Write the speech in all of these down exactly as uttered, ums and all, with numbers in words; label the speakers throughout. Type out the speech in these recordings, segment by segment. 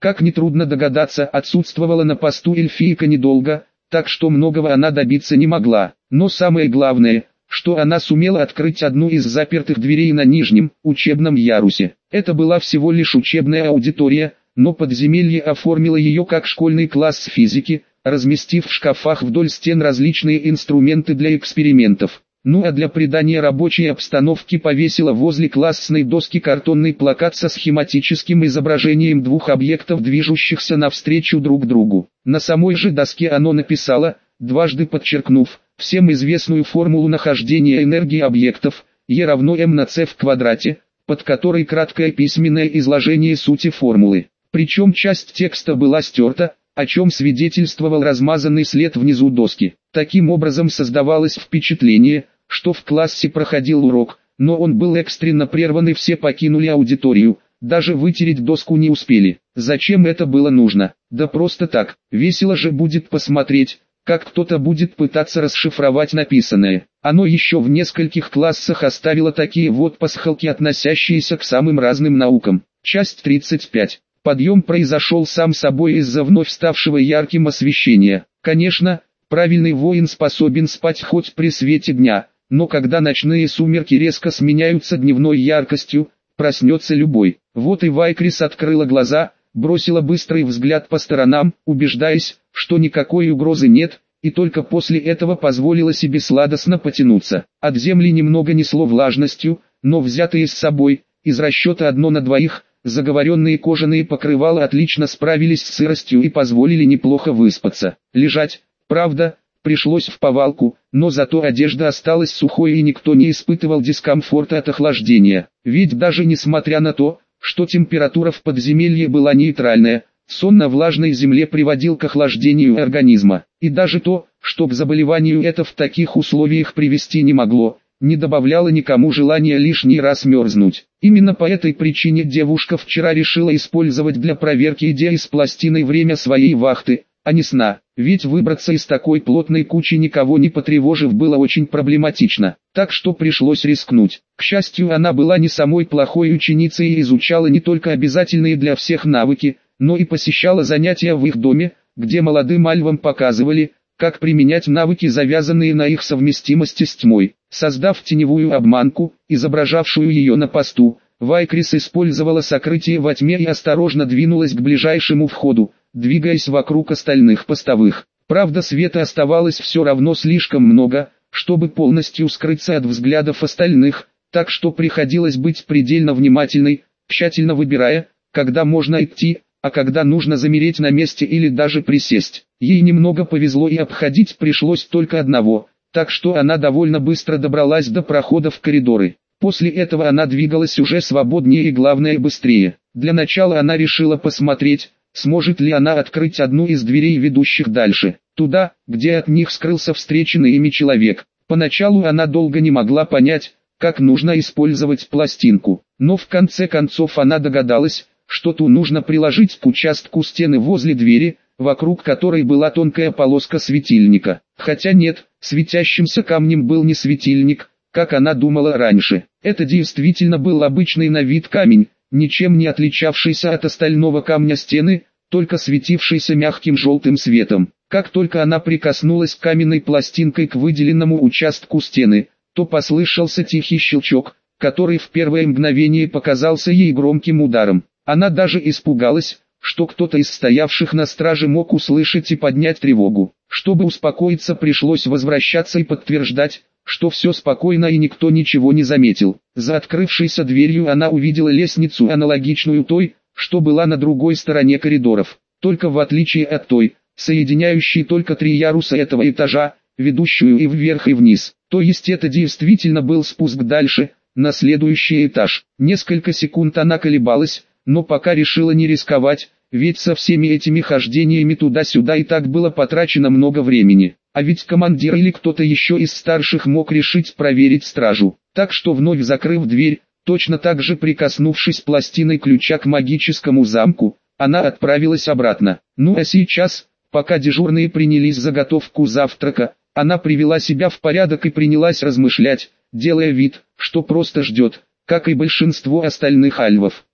Speaker 1: Как нетрудно догадаться, отсутствовала на посту эльфийка недолго, так что многого она добиться не могла. Но самое главное, что она сумела открыть одну из запертых дверей на нижнем, учебном ярусе. Это была всего лишь учебная аудитория, но подземелье оформило ее как школьный класс физики, разместив в шкафах вдоль стен различные инструменты для экспериментов. Ну а для придания рабочей обстановки повесила возле классной доски картонный плакат со схематическим изображением двух объектов, движущихся навстречу друг другу. На самой же доске оно написало, дважды подчеркнув, всем известную формулу нахождения энергии объектов, E равно m на c в квадрате, под которой краткое письменное изложение сути формулы. Причем часть текста была стерта, о чем свидетельствовал размазанный след внизу доски. Таким образом создавалось впечатление, что в классе проходил урок, но он был экстренно прерван и все покинули аудиторию, даже вытереть доску не успели. Зачем это было нужно? Да просто так, весело же будет посмотреть, как кто-то будет пытаться расшифровать написанное. Оно еще в нескольких классах оставило такие вот пасхалки, относящиеся к самым разным наукам. Часть тридцать пять. Подъем произошел сам собой из-за вновь ставшего ярким освещения. Конечно, правильный воин способен спать хоть при свете дня, но когда ночные сумерки резко сменяются дневной яркостью, проснется любой. Вот и Вайкрис открыла глаза, бросила быстрый взгляд по сторонам, убеждаясь, что никакой угрозы нет, и только после этого позволила себе сладостно потянуться. От земли немного несло влажностью, но взятые с собой, из расчета одно на двоих, заговоренные кожаные покрывала отлично справились с сыростью и позволили неплохо выспаться. Лежать, правда, пришлось вповалку, но зато одежда осталась сухой и никто не испытывал дискомфорта от охлаждения. Ведь даже несмотря на то, что температура в подземелье была нейтральная, сон на влажной земле приводил к охлаждению организма. И даже то, что к заболеванию это в таких условиях привести не могло, не добавляло никому желания лишний раз мерзнуть. Именно по этой причине девушка вчера решила использовать для проверки идеи с пластиной время своей вахты, а не сна. Ведь выбраться из такой плотной кучи, никого не потревожив, было очень проблематично, так что пришлось рискнуть. К счастью, она была не самой плохой ученицей и изучала не только обязательные для всех навыки, но и посещала занятия в их доме, где молодым альвам показывали, как применять навыки, завязанные на их совместимости с тьмой. Создав теневую обманку, изображавшую ее на посту, Вайкрис использовала сокрытие во тьме и осторожно двинулась к ближайшему входу, двигаясь вокруг остальных постовых. Правда, света оставалось все равно слишком много, чтобы полностью скрыться от взглядов остальных, так что приходилось быть предельно внимательной, тщательно выбирая, когда можно идти, а когда нужно замереть на месте или даже присесть. Ей немного повезло и обходить пришлось только одного, так что она довольно быстро добралась до прохода в коридоры. После этого она двигалась уже свободнее и, главное, быстрее. Для начала она решила посмотреть, сможет ли она открыть одну из дверей, ведущих дальше, туда, где от них скрылся встреченный ими человек. Поначалу она долго не могла понять, как нужно использовать пластинку, но в конце концов она догадалась, что ту нужно приложить к участку стены возле двери, вокруг которой была тонкая полоска светильника. Хотя нет, светящимся камнем был не светильник, как она думала раньше. Это действительно был обычный на вид камень, ничем не отличавшийся от остального камня стены, только светившийся мягким желтым светом. Как только она прикоснулась каменной пластинкой к выделенному участку стены, то послышался тихий щелчок, который в первое мгновение показался ей громким ударом. Она даже испугалась, что кто-то из стоявших на страже мог услышать и поднять тревогу. Чтобы успокоиться, пришлось возвращаться и подтверждать, что все спокойно и никто ничего не заметил. За открывшейся дверью она увидела лестницу, аналогичную той, что была на другой стороне коридоров. Только в отличие от той, соединяющей только три яруса этого этажа, ведущую и вверх и вниз. То есть это действительно был спуск дальше, на следующий этаж. Несколько секунд она колебалась, но пока решила не рисковать, ведь со всеми этими хождениями туда-сюда и так было потрачено много времени. А ведь командир или кто-то еще из старших мог решить проверить стражу. Так что, вновь закрыв дверь, точно так же прикоснувшись пластиной ключа к магическому замку, она отправилась обратно. Ну а сейчас, пока дежурные принялись за готовку завтрака, она привела себя в порядок и принялась размышлять, делая вид, что просто ждет, как и большинство остальных альвов.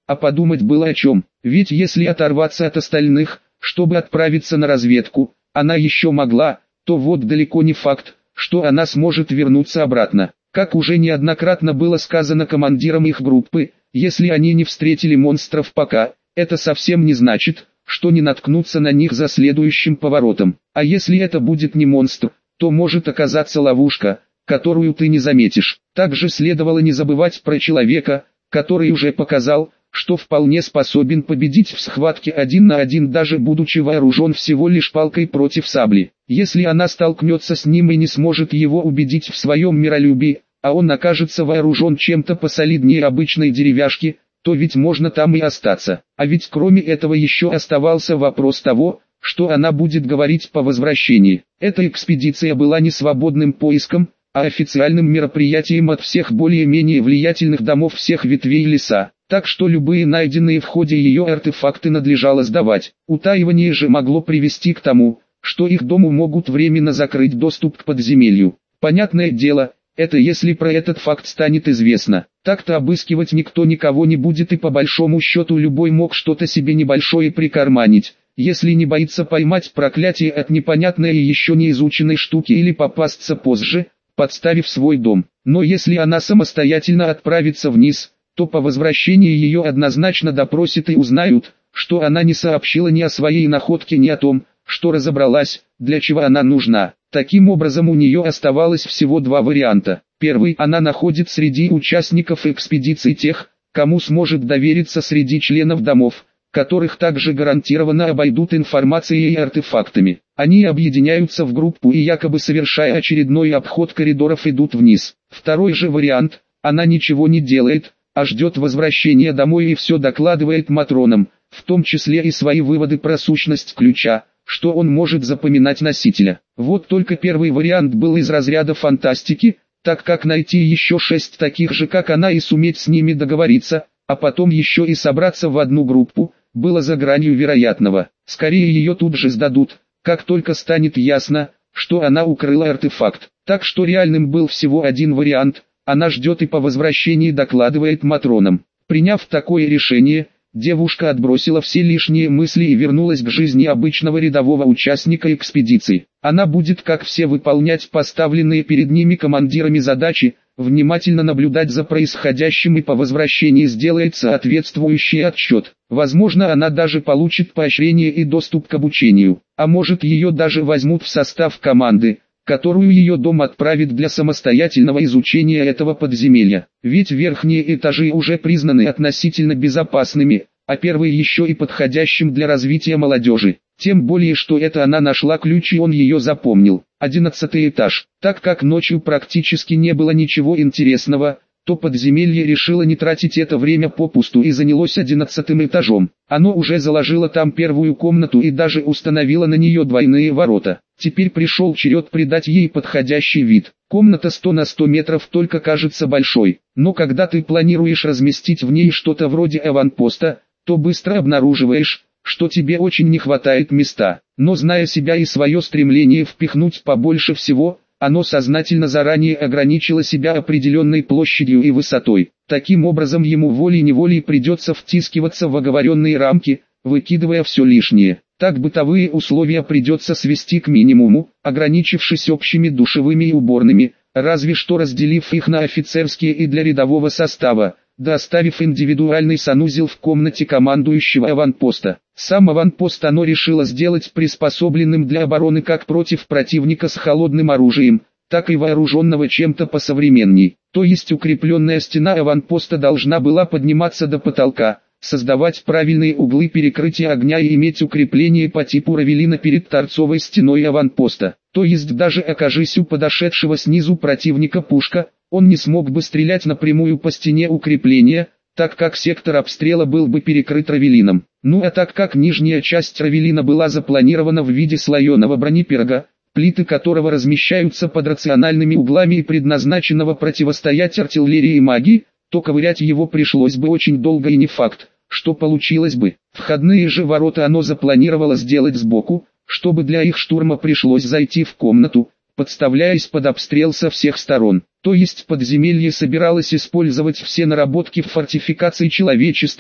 Speaker 1: а подумать было о чем. Ведь если оторваться от остальных, чтобы отправиться на разведку, она еще могла, то вот далеко не факт, что она сможет вернуться обратно. Как уже неоднократно было сказано командирам их группы, если они не встретили монстров пока, это совсем не значит, что не наткнутся на них за следующим поворотом. А если это будет не монстр, то может оказаться ловушка, которую ты не заметишь. Также следовало не забывать про человека, который уже показал, что вполне способен победить в схватке один на один, даже будучи вооружен всего лишь палкой против сабли. Если она столкнется с ним и не сможет его убедить в своем миролюбии, а он окажется вооружен чем-то посолиднее обычной деревяшки, то ведь можно там и остаться. А ведь кроме этого еще оставался вопрос того, что она будет говорить по возвращении. Эта экспедиция была не свободным поиском, а официальным мероприятием от всех более-менее влиятельных домов всех ветвей леса. Так что любые найденные в ходе ее артефакты надлежало сдавать. Утаивание же могло привести к тому, что их дому могут временно закрыть доступ к подземелью. Понятное дело, это если про этот факт станет известно. Так-то обыскивать никто никого не будет, и по большому счету любой мог что-то себе небольшое прикарманить, если не боится поймать проклятие от непонятной и еще не изученной штуки или попасться позже, подставив свой дом. Но если она самостоятельно отправится вниз, то по возвращении ее однозначно допросят и узнают, что она не сообщила ни о своей находке, ни о том, что разобралась, для чего она нужна. Таким образом, у нее оставалось всего два варианта. Первый: она находит среди участников экспедиции тех, кому сможет довериться среди членов домов, которых также гарантированно обойдут информацией и артефактами. Они объединяются в группу и, якобы совершая очередной обход коридоров, идут вниз. Второй же вариант: она ничего не делает, а ждет возвращения домой и все докладывает матронам, в том числе и свои выводы про сущность ключа, что он может запоминать носителя. Вот только первый вариант был из разряда фантастики, так как найти еще шесть таких же как она и суметь с ними договориться, а потом еще и собраться в одну группу, было за гранью вероятного. Скорее ее тут же сдадут, как только станет ясно, что она укрыла артефакт. Так что реальным был всего один вариант: она ждет и по возвращении докладывает матронам. Приняв такое решение, девушка отбросила все лишние мысли и вернулась к жизни обычного рядового участника экспедиции. Она будет, как все, выполнять поставленные перед ними командирами задачи, внимательно наблюдать за происходящим и по возвращении сделает соответствующий отчет. Возможно, она даже получит поощрение и доступ к обучению, а может, ее даже возьмут в состав команды, которую ее дом отправит для самостоятельного изучения этого подземелья. Ведь верхние этажи уже признаны относительно безопасными, а первый еще и подходящим для развития молодежи. Тем более, что это она нашла ключ и он ее запомнил. Одиннадцатый этаж. Так как ночью практически не было ничего интересного, то подземелье решило не тратить это время попусту и занялось одиннадцатым этажом. Оно уже заложило там первую комнату и даже установило на нее двойные ворота. Теперь пришел черед придать ей подходящий вид. Комната сто на сто метров только кажется большой, но когда ты планируешь разместить в ней что-то вроде аванпоста, то быстро обнаруживаешь, что тебе очень не хватает места. Но зная себя и свое стремление впихнуть побольше всего, оно сознательно заранее ограничило себя определенной площадью и высотой. Таким образом, ему волей-неволей придется втискиваться в оговоренные рамки, выкидывая все лишнее. Так бытовые условия придется свести к минимуму, ограничившись общими душевыми и уборными, разве что разделив их на офицерские и для рядового состава, да оставив индивидуальный санузел в комнате командующего аванпоста. Сам аванпост оно решило сделать приспособленным для обороны как против противника с холодным оружием, так и вооруженного чем-то посовременней. То есть укрепленная стена аванпоста должна была подниматься до потолка, создавать правильные углы перекрытия огня и иметь укрепление по типу равелина перед торцовой стеной аванпоста. То есть даже окажись у подошедшего снизу противника пушка, он не смог бы стрелять напрямую по стене укрепления, так как сектор обстрела был бы перекрыт равелином. Ну а так как нижняя часть равелина была запланирована в виде слоеного бронепирога, плиты которого размещаются под рациональными углами и предназначенного противостоять артиллерии и магии, то ковырять его пришлось бы очень долго и не факт, что получилось бы. Входные же ворота оно запланировало сделать сбоку, чтобы для их штурма пришлось зайти в комнату, подставляясь под обстрел со всех сторон. То есть подземелье собиралось использовать все наработки в фортификации человечества,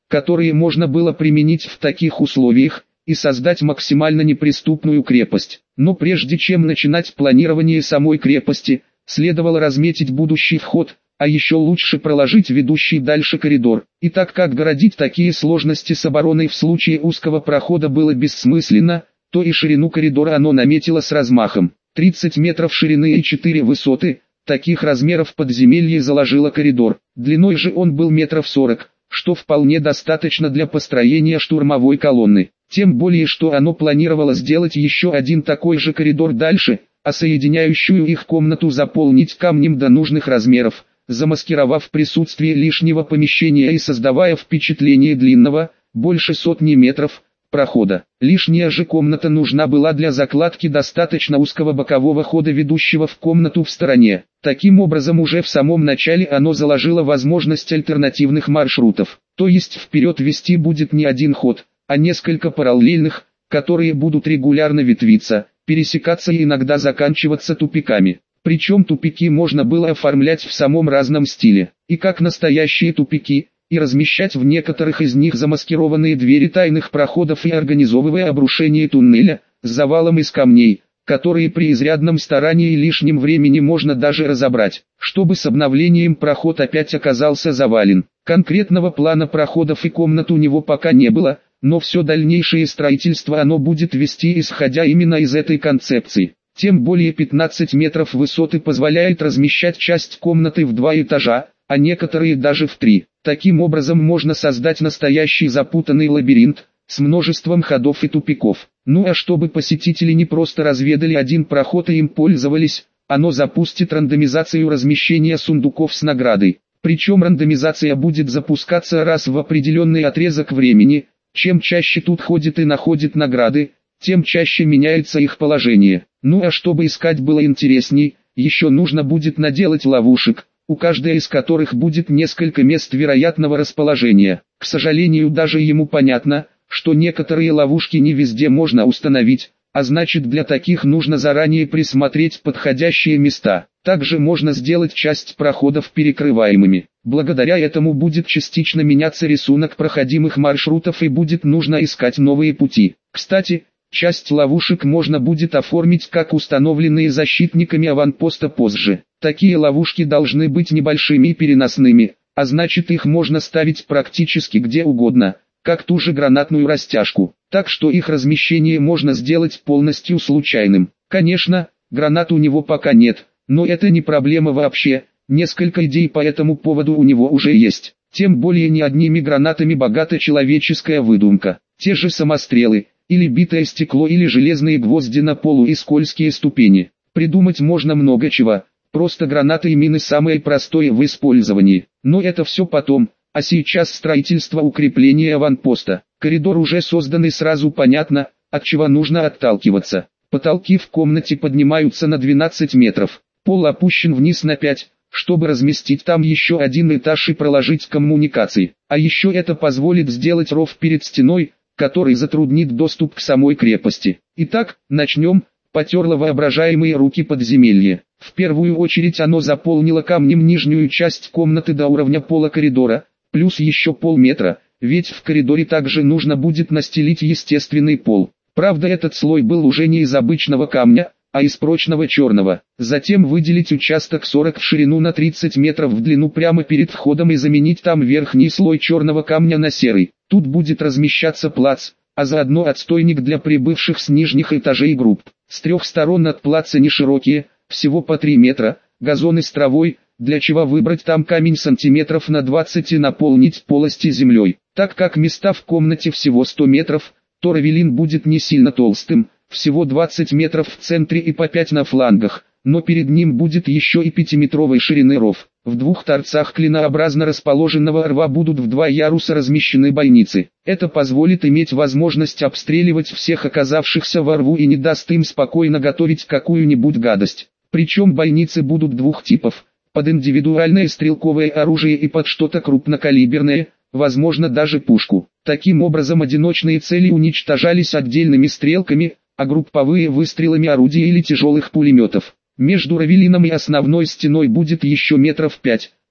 Speaker 1: которые можно было применить в таких условиях, и создать максимально неприступную крепость. Но прежде чем начинать планирование самой крепости, следовало разметить будущий вход, а еще лучше проложить ведущий дальше коридор. И так как городить такие сложности с обороной в случае узкого прохода было бессмысленно, то и ширину коридора оно наметило с размахом. тридцать метров ширины и четыре высоты, таких размеров подземелье заложило коридор. Длиной же он был метров сорок, что вполне достаточно для построения штурмовой колонны. Тем более, что оно планировало сделать еще один такой же коридор дальше, а соединяющую их комнату заполнить камнем до нужных размеров, замаскировав присутствие лишнего помещения и создавая впечатление длинного, больше сотни метров, прохода. Лишняя же комната нужна была для закладки достаточно узкого бокового хода, ведущего в комнату в стороне. Таким образом, уже в самом начале оно заложило возможность альтернативных маршрутов. То есть вперед вести будет не один ход, а несколько параллельных, которые будут регулярно ветвиться, пересекаться и иногда заканчиваться тупиками. Причем тупики можно было оформлять в самом разном стиле, и как настоящие тупики, и размещать в некоторых из них замаскированные двери тайных проходов и организовывая обрушение туннеля с завалом из камней, которые при изрядном старании и лишнем времени можно даже разобрать, чтобы с обновлением проход опять оказался завален. Конкретного плана проходов и комнат у него пока не было, но все дальнейшее строительство оно будет вести исходя именно из этой концепции. Тем более пятнадцать метров высоты позволяет размещать часть комнаты в два этажа, а некоторые даже в три. Таким образом можно создать настоящий запутанный лабиринт, с множеством ходов и тупиков. Ну а чтобы посетители не просто разведали один проход и им пользовались, оно запустит рандомизацию размещения сундуков с наградой. Причем рандомизация будет запускаться раз в определенный отрезок времени. Чем чаще тут ходит и находит награды, тем чаще меняется их положение. Ну а чтобы искать было интересней, еще нужно будет наделать ловушек, у каждой из которых будет несколько мест вероятного расположения. К сожалению, даже ему понятно, что некоторые ловушки не везде можно установить, а значит, для таких нужно заранее присмотреть подходящие места. Также можно сделать часть проходов перекрываемыми. Благодаря этому будет частично меняться рисунок проходимых маршрутов и будет нужно искать новые пути. Кстати, часть ловушек можно будет оформить как установленные защитниками аванпоста позже. Такие ловушки должны быть небольшими и переносными, а значит, их можно ставить практически где угодно, как ту же гранатную растяжку. Так что их размещение можно сделать полностью случайным. Конечно, гранат у него пока нет, но это не проблема вообще. Несколько идей по этому поводу у него уже есть. Тем более не одними гранатами богата человеческая выдумка. Те же самострелы, или битое стекло, или железные гвозди на полу и скользкие ступени. Придумать можно много чего. Просто гранаты и мины самое простое в использовании. Но это все потом, а сейчас строительство укрепления аванпоста. Коридор уже создан и сразу понятно, от чего нужно отталкиваться. Потолки в комнате поднимаются на двенадцать метров. Пол опущен вниз на пять, чтобы разместить там еще один этаж и проложить коммуникации. А еще это позволит сделать ров перед стеной, который затруднит доступ к самой крепости. Итак, начнем. Потерло воображаемые руки подземелье. В первую очередь оно заполнило камнем нижнюю часть комнаты до уровня пола коридора, плюс еще полметра, ведь в коридоре также нужно будет настелить естественный пол. Правда, этот слой был уже не из обычного камня, а из прочного черного. Затем выделить участок сорок в ширину на тридцать метров в длину прямо перед входом и заменить там верхний слой черного камня на серый. Тут будет размещаться плац, а заодно отстойник для прибывших с нижних этажей групп. С трех сторон от плаца не широкие, всего по три метра, газоны с травой, для чего выбрать там камень сантиметров на двадцать и наполнить полости землей. Так как места в комнате всего сто метров, то равелин будет не сильно толстым, всего двадцать метров в центре и по пять на флангах, но перед ним будет еще и пятиметровой ширины ров. В двух торцах клинообразно расположенного рва будут в два яруса размещены бойницы. Это позволит иметь возможность обстреливать всех оказавшихся во рву и не даст им спокойно готовить какую-нибудь гадость. Причем бойницы будут двух типов, под индивидуальное стрелковое оружие и под что-то крупнокалиберное, возможно даже пушку. Таким образом одиночные цели уничтожались отдельными стрелками, а групповые выстрелами орудий или тяжелых пулеметов. Между равелином и основной стеной будет еще метров пять,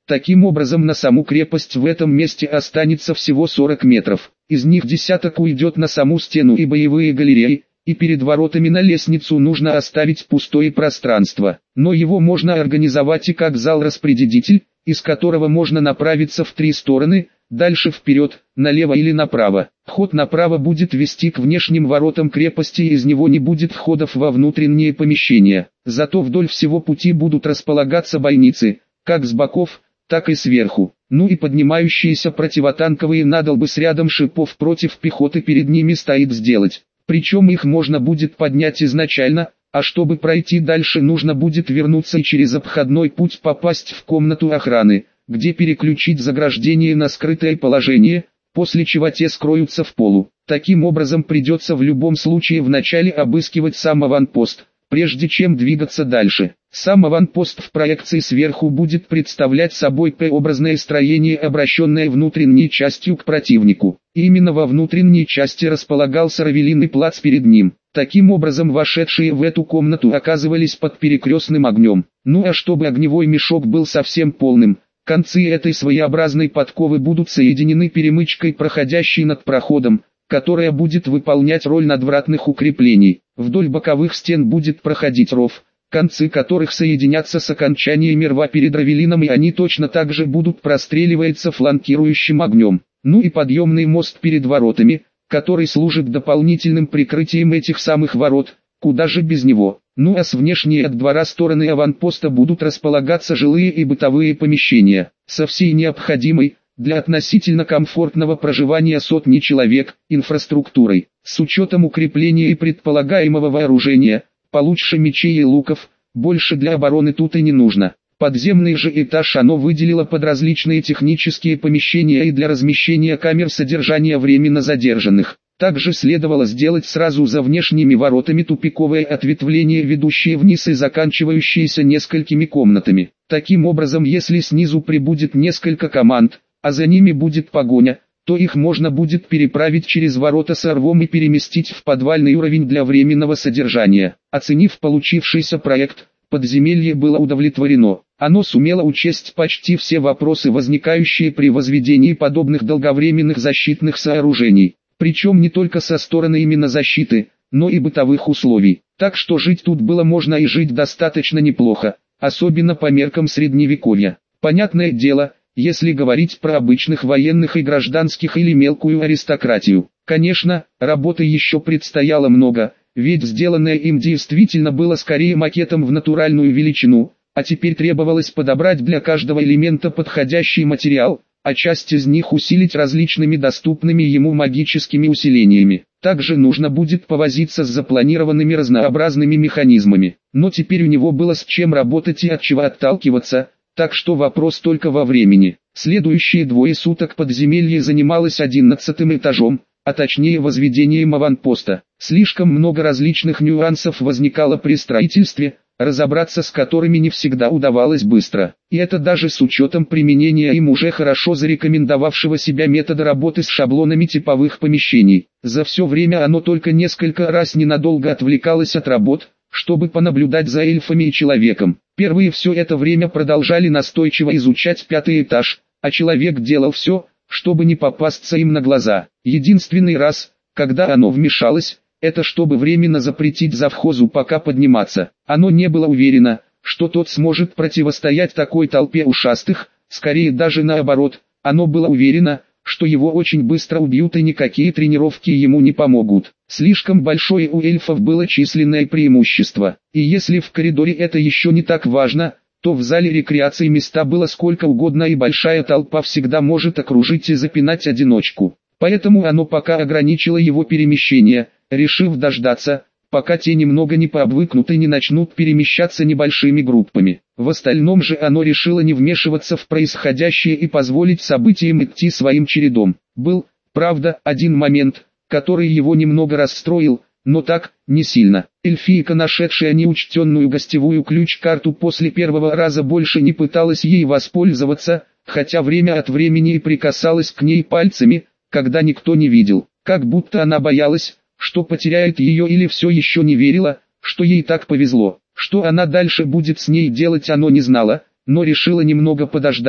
Speaker 1: Таким образом на саму крепость в этом месте останется всего сорок метров, из них десяток уйдет на саму стену и боевые галереи, и перед воротами на лестницу нужно оставить пустое пространство, но его можно организовать и как зал-распорядитель, из которого можно направиться в три стороны, дальше вперед, налево или направо. Ход направо будет вести к внешним воротам крепости, и из него не будет входов во внутренние помещения. Зато вдоль всего пути будут располагаться бойницы, как с боков, так и сверху. Ну и поднимающиеся противотанковые надолбы с рядом шипов против пехоты перед ними стоит сделать. Причем их можно будет поднять изначально, а чтобы пройти дальше нужно будет вернуться и через обходной путь попасть в комнату охраны, где переключить заграждение на скрытое положение, после чего те скроются в полу. Таким образом придется в любом случае вначале обыскивать сам аванпост, прежде чем двигаться дальше. Сам аванпост в проекции сверху будет представлять собой П-образное строение, обращенное внутренней частью к противнику. Именно во внутренней части располагался равелинный плац перед ним. Таким образом вошедшие в эту комнату оказывались под перекрестным огнем. Ну а чтобы огневой мешок был совсем полным, концы этой своеобразной подковы будут соединены перемычкой, проходящей над проходом, которая будет выполнять роль надвратных укреплений. Вдоль боковых стен будет проходить ров, концы которых соединятся с окончаниями рва перед равелином, и они точно так же будут простреливаться фланкирующим огнем. Ну и подъемный мост перед воротами, который служит дополнительным прикрытием этих самых ворот, куда же без него. Ну а с внешней от двора стороны аванпоста будут располагаться жилые и бытовые помещения, со всей необходимой, для относительно комфортного проживания сотни человек, инфраструктурой, с учетом укрепления и предполагаемого вооружения, получше мечей и луков, больше для обороны тут и не нужно. Подземный же этаж оно выделило под различные технические помещения и для размещения камер содержания временно задержанных. Также следовало сделать сразу за внешними воротами тупиковое ответвление, ведущее вниз и заканчивающееся несколькими комнатами. Таким образом, если снизу прибудет несколько команд, а за ними будет погоня, то их можно будет переправить через ворота с рвом и переместить в подвальный уровень для временного содержания. Оценив получившийся проект, подземелье было удовлетворено. Оно сумело учесть почти все вопросы, возникающие при возведении подобных долговременных защитных сооружений. Причем не только со стороны именно защиты, но и бытовых условий. Так что жить тут было можно и жить достаточно неплохо, особенно по меркам средневековья. Понятное дело, если говорить про обычных военных и гражданских или мелкую аристократию. Конечно, работы еще предстояло много, ведь сделанное им действительно было скорее макетом в натуральную величину, а теперь требовалось подобрать для каждого элемента подходящий материал, а часть из них усилить различными доступными ему магическими усилениями. Также нужно будет повозиться с запланированными разнообразными механизмами. Но теперь у него было с чем работать и от чего отталкиваться, так что вопрос только во времени. Следующие двое суток подземелье занималось одиннадцатым этажом, а точнее возведением аванпоста. Слишком много различных нюансов возникало при строительстве, разобраться с которыми не всегда удавалось быстро. И это даже с учетом применения им уже хорошо зарекомендовавшего себя метода работы с шаблонами типовых помещений. За все время оно только несколько раз ненадолго отвлекалось от работ, чтобы понаблюдать за эльфами и человеком. Первые все это время продолжали настойчиво изучать пятый этаж, а человек делал все, чтобы не попасться им на глаза. Единственный раз, когда оно вмешалось, это чтобы временно запретить завхозу пока подниматься. Оно не было уверено, что тот сможет противостоять такой толпе ушастых, скорее даже наоборот, оно было уверено, что его очень быстро убьют и никакие тренировки ему не помогут. Слишком большое у эльфов было численное преимущество, и если в коридоре это еще не так важно, то в зале рекреации места было сколько угодно, и большая толпа всегда может окружить и запинать одиночку. Поэтому оно пока ограничило его перемещение, решив дождаться, пока те немного не пообвыкнут и не начнут перемещаться небольшими группами. В остальном же оно решило не вмешиваться в происходящее и позволить событиям идти своим чередом. Был, правда, один момент, который его немного расстроил, но так, не сильно. Эльфийка, нашедшая неучтенную гостевую ключ-карту, после первого раза больше не пыталась ей воспользоваться, хотя время от времени и прикасалась к ней пальцами, когда никто не видел. Как будто она боялась, что потеряет ее, или все еще не верила, что ей так повезло. Что она дальше будет с ней делать, оно не знала, но решила немного подождать,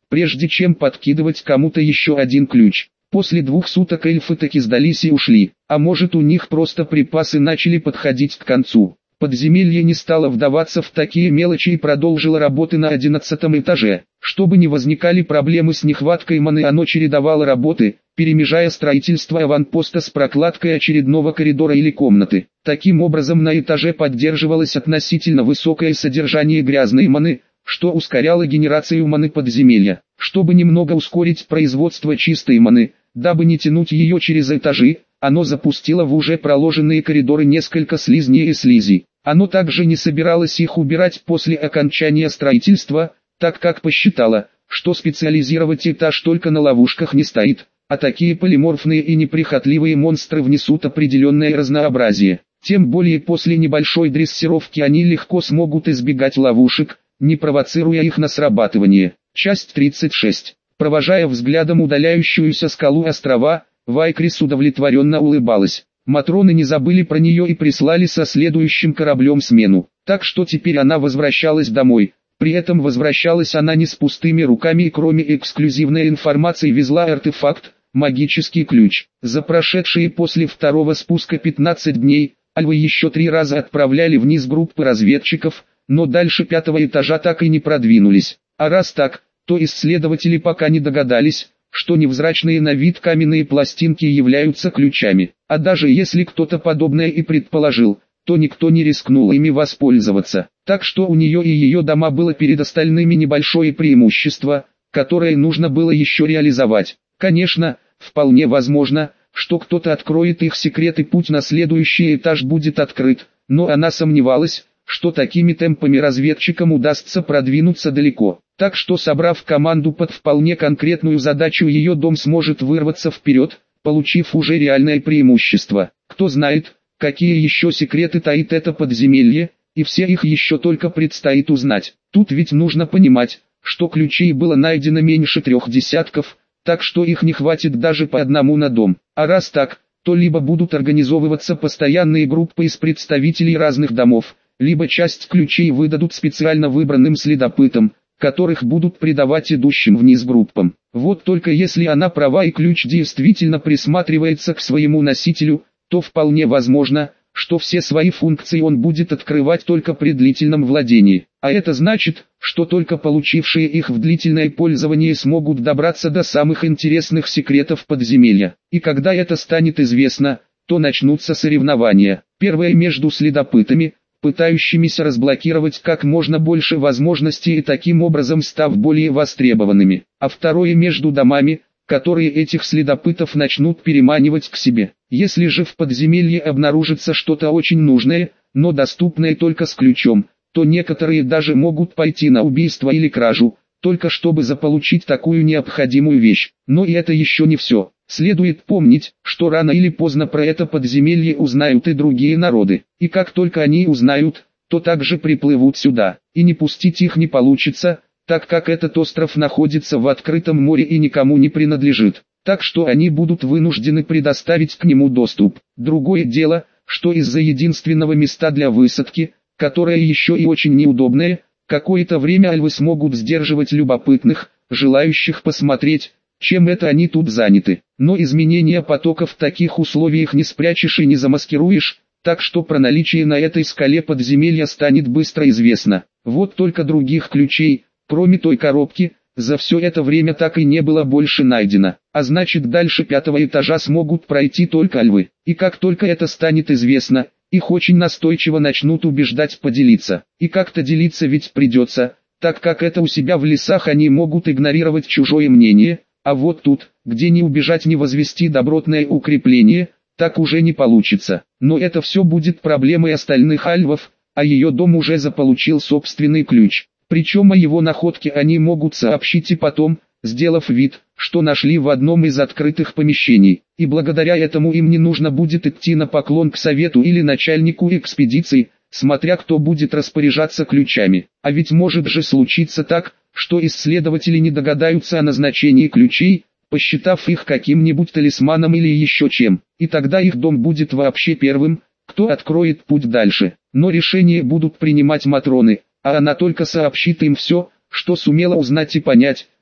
Speaker 1: прежде чем подкидывать кому-то еще один ключ. После двух суток эльфы таки сдались и ушли, а может у них просто припасы начали подходить к концу. Подземелье не стало вдаваться в такие мелочи и продолжило работы на одиннадцатом этаже. Чтобы не возникали проблемы с нехваткой маны, оно чередовало работы, перемежая строительство аванпоста с прокладкой очередного коридора или комнаты. Таким образом на этаже поддерживалось относительно высокое содержание грязной маны, что ускоряло генерацию маны подземелья. Чтобы немного ускорить производство чистой маны, дабы не тянуть ее через этажи, оно запустило в уже проложенные коридоры несколько слизней и слизей. Оно также не собиралось их убирать после окончания строительства, так как посчитало, что специализировать этаж только на ловушках не стоит, а такие полиморфные и неприхотливые монстры внесут определенное разнообразие. Тем более после небольшой дрессировки они легко смогут избегать ловушек, не провоцируя их на срабатывание. Часть тридцать шесть. Провожая взглядом удаляющуюся скалу острова, Вайкрис удовлетворенно улыбалась. Матроны не забыли про нее и прислали со следующим кораблем смену. Так что теперь она возвращалась домой. При этом возвращалась она не с пустыми руками и кроме эксклюзивной информации везла артефакт, магический ключ. За прошедшие после второго спуска пятнадцать дней, альвы еще три раза отправляли вниз группы разведчиков, но дальше пятого этажа так и не продвинулись. А раз так, то исследователи пока не догадались, что невзрачные на вид каменные пластинки являются ключами. А даже если кто-то подобное и предположил, то никто не рискнул ими воспользоваться. Так что у нее и ее дома было перед остальными небольшое преимущество, которое нужно было еще реализовать. Конечно, вполне возможно, что кто-то откроет их секрет и путь на следующий этаж будет открыт, но она сомневалась, что такими темпами разведчикам удастся продвинуться далеко. Так что, собрав команду под вполне конкретную задачу, ее дом сможет вырваться вперед, получив уже реальное преимущество. Кто знает, какие еще секреты таит это подземелье, и все их еще только предстоит узнать. Тут ведь нужно понимать, что ключей было найдено меньше трех десятков, так что их не хватит даже по одному на дом. А раз так, то либо будут организовываться постоянные группы из представителей разных домов, либо часть ключей выдадут специально выбранным следопытам, которых будут придавать идущим вниз группам. Вот только если она права и ключ действительно присматривается к своему носителю, то вполне возможно, что все свои функции он будет открывать только при длительном владении. А это значит, что только получившие их в длительное пользование смогут добраться до самых интересных секретов подземелья. И когда это станет известно, то начнутся соревнования. Первое между следопытами, пытающимися разблокировать как можно больше возможностей и таким образом став более востребованными. А второе между домами, которые этих следопытов начнут переманивать к себе. Если же в подземелье обнаружится что-то очень нужное, но доступное только с ключом, то некоторые даже могут пойти на убийство или кражу, только чтобы заполучить такую необходимую вещь. Но и это еще не все. Следует помнить, что рано или поздно про это подземелье узнают и другие народы. И как только они узнают, то также приплывут сюда. И не пустить их не получится, так как этот остров находится в открытом море и никому не принадлежит. Так что они будут вынуждены предоставить к нему доступ. Другое дело, что из-за единственного места для высадки, которое еще и очень неудобное, какое-то время альвы смогут сдерживать любопытных, желающих посмотреть, чем это они тут заняты. Но изменения потока в таких условиях не спрячешь и не замаскируешь, так что про наличие на этой скале подземелья станет быстро известно. Вот только других ключей, кроме той коробки, за все это время так и не было больше найдено. А значит, дальше пятого этажа смогут пройти только альвы. И как только это станет известно, их очень настойчиво начнут убеждать поделиться. И как-то делиться ведь придется, так как это у себя в лесах они могут игнорировать чужое мнение. А вот тут, где не убежать, не возвести добротное укрепление, так уже не получится. Но это все будет проблемой остальных альвов, а ее дом уже заполучил собственный ключ. Причем о его находке они могут сообщить и потом, сделав вид, что нашли в одном из открытых помещений. И благодаря этому им не нужно будет идти на поклон к совету или начальнику экспедиции, смотря кто будет распоряжаться ключами. А ведь может же случиться так, что исследователи не догадаются о назначении ключей, посчитав их каким-нибудь талисманом или еще чем. И тогда их дом будет вообще первым, кто откроет путь дальше. Но решения будут принимать матроны, а она только сообщит им все, что сумела узнать и понять,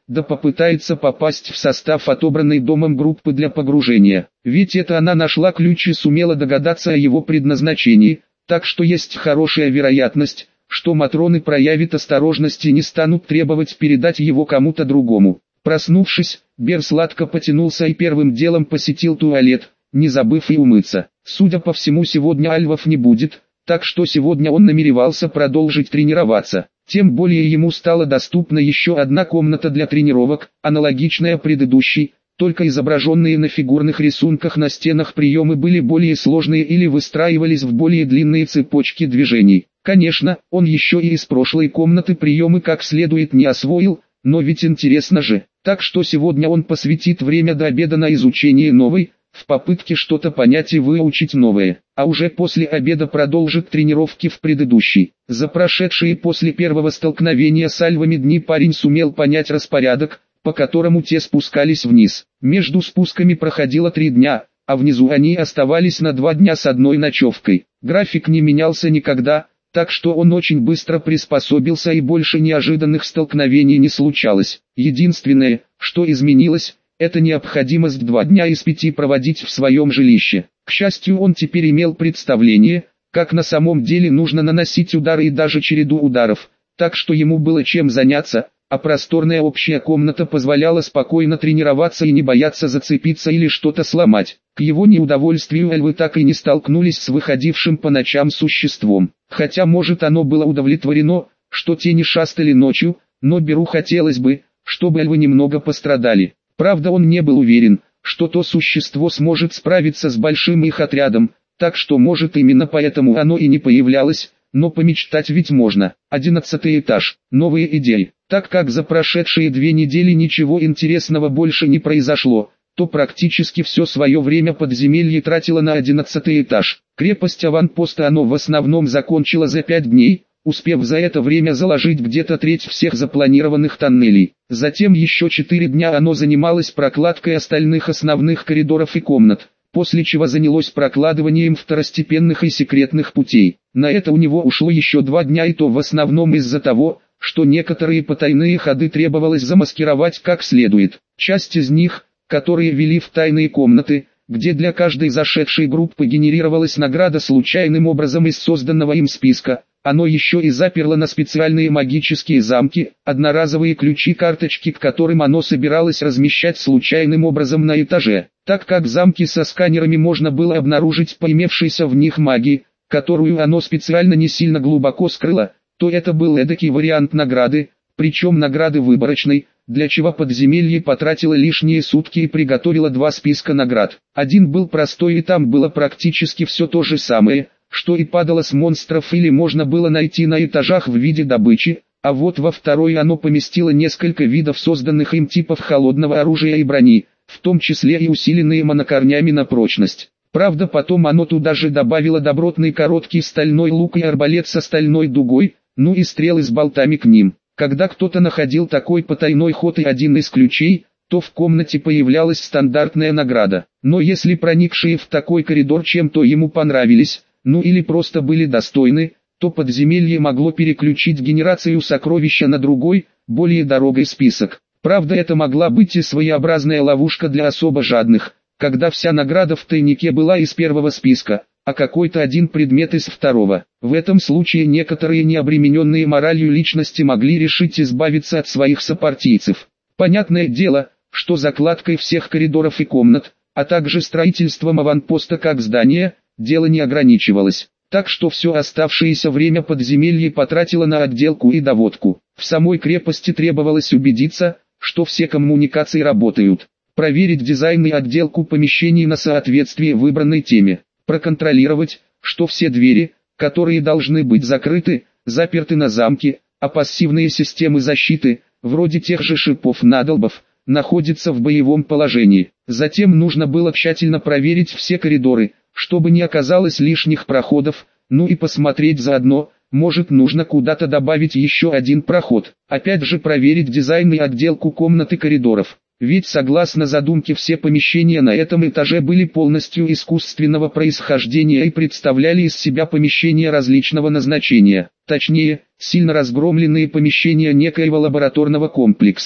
Speaker 1: да попытается попасть в состав отобранной домом группы для погружения. Ведь это она нашла ключ и сумела догадаться о его предназначении, так что есть хорошая вероятность, что матроны проявят осторожность и не станут требовать передать его кому-то другому. Проснувшись, Бер сладко потянулся и первым делом посетил туалет, не забыв и умыться. Судя по всему, сегодня альвов не будет, так что сегодня он намеревался продолжить тренироваться. Тем более ему стала доступна еще одна комната для тренировок, аналогичная предыдущей, только изображенные на фигурных рисунках на стенах приемы были более сложные или выстраивались в более длинные цепочки движений. Конечно, он еще и из прошлой комнаты приемы как следует не освоил, но ведь интересно же. Так что сегодня он посвятит время до обеда на изучение новой, в попытке что-то понять и выучить новое, а уже после обеда продолжит тренировки в предыдущей. За прошедшие после первого столкновения с альвами дни парень сумел понять распорядок, по которому те спускались вниз. Между спусками проходило три дня, а внизу они оставались на два дня с одной ночевкой. График не менялся никогда, так что он очень быстро приспособился и больше неожиданных столкновений не случалось. Единственное, что изменилось, это необходимость два дня из пяти проводить в своем жилище. К счастью, он теперь имел представление, как на самом деле нужно наносить удары и даже череду ударов, так что ему было чем заняться, а просторная общая комната позволяла спокойно тренироваться и не бояться зацепиться или что-то сломать. К его неудовольствию альвы так и не столкнулись с выходившим по ночам существом. Хотя может оно было удовлетворено, что те не шастали ночью, но Беру хотелось бы, чтобы альвы немного пострадали. Правда, он не был уверен, что то существо сможет справиться с большим их отрядом, так что может именно поэтому оно и не появлялось, но помечтать ведь можно. Одиннадцатый этаж. Новые идеи. Так как за прошедшие две недели ничего интересного больше не произошло, то практически все свое время подземелье тратило на одиннадцатый этаж. Крепость аванпоста оно в основном закончило за пять дней, успев за это время заложить где-то треть всех запланированных тоннелей. Затем еще четыре дня оно занималось прокладкой остальных основных коридоров и комнат, после чего занялось прокладыванием второстепенных и секретных путей. На это у него ушло еще два дня, и то в основном из-за того, что некоторые потайные ходы требовалось замаскировать как следует. Часть из них, которые вели в тайные комнаты, где для каждой зашедшей группы генерировалась награда случайным образом из созданного им списка, оно еще и заперло на специальные магические замки, одноразовые ключи-карточки, к которым оно собиралось размещать случайным образом на этаже. Так как замки со сканерами можно было обнаружить по имевшейся в них магии, которую оно специально не сильно глубоко скрыло, то это был эдакий вариант награды, причем награды выборочной, для чего подземелье потратило лишние сутки и приготовило два списка наград. Один был простой, и там было практически все то же самое, что и падало с монстров или можно было найти на этажах в виде добычи, а вот во второй оно поместило несколько видов созданных им типов холодного оружия и брони, в том числе и усиленные монокорнями на прочность. Правда, потом оно туда же добавило добротный короткий стальной лук и арбалет со стальной дугой, ну и стрелы с болтами к ним. Когда кто-то находил такой потайной ход и один из ключей, то в комнате появлялась стандартная награда. Но если проникшие в такой коридор чем-то ему понравились, ну или просто были достойны, то подземелье могло переключить генерацию сокровища на другой, более дорогой список. Правда, это могла быть и своеобразная ловушка для особо жадных, когда вся награда в тайнике была из первого списка, а какой-то один предмет из второго. В этом случае некоторые необремененные моралью личности могли решить избавиться от своих сопартийцев. Понятное дело, что закладкой всех коридоров и комнат, а также строительством аванпоста как здания, дело не ограничивалось. Так что все оставшееся время подземелье потратило на отделку и доводку. В самой крепости требовалось убедиться, что все коммуникации работают, проверить дизайн и отделку помещений на соответствие выбранной теме, проконтролировать, что все двери, которые должны быть закрыты, заперты на замке, а пассивные системы защиты, вроде тех же шипов-надолбов, находятся в боевом положении. Затем нужно было тщательно проверить все коридоры, чтобы не оказалось лишних проходов, ну и посмотреть заодно, может нужно куда-то добавить еще один проход. Опять же проверить дизайн и отделку комнат и коридоров. Ведь согласно задумке все помещения на этом этаже были полностью искусственного происхождения и представляли из себя помещения различного назначения. Точнее, сильно разгромленные помещения некоего лабораторного комплекса.